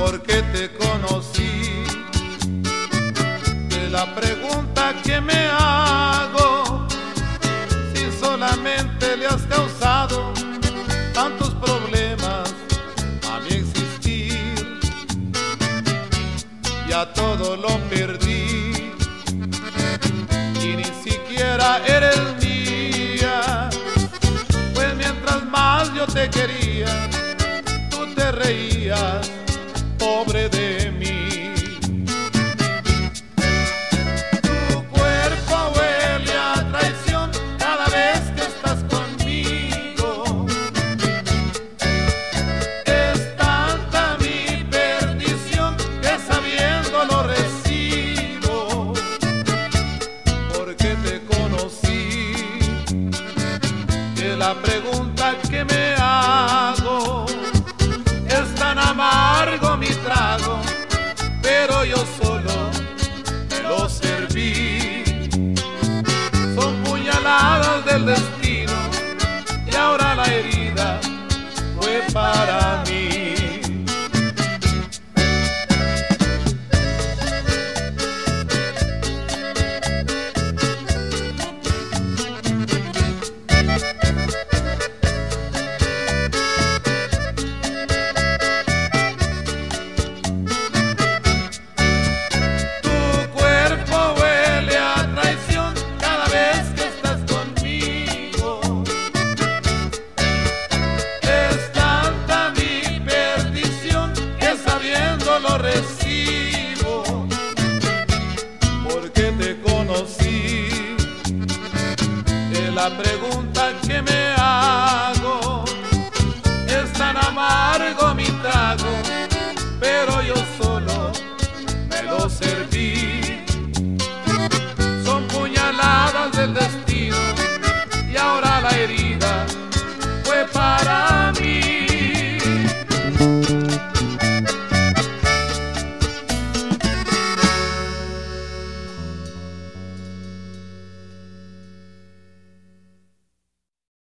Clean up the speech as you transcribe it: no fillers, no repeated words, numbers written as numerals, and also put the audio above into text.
porque te conocí. De la pregunta que me hago, si solamente le has causado tantos problemas a mi existir, ya todo lo perdí y ni siquiera eres mía, pues mientras más yo te quería, tú te reías, pobre de mí. Tu cuerpo huele a traición cada vez que estás conmigo. Es tanta mi perdición que sabiendo lo recibo, porque te conocí. Que la pregunta que me hago, es tan amargo mi trago, pero yo solo me lo serví. Son puñaladas del destino y ahora la herida fue para mí. Lo recibo, porque te conocí. La pregunta que me hago, es tan amargo mi trago, pero yo solo me lo serví. Son puñaladas del destino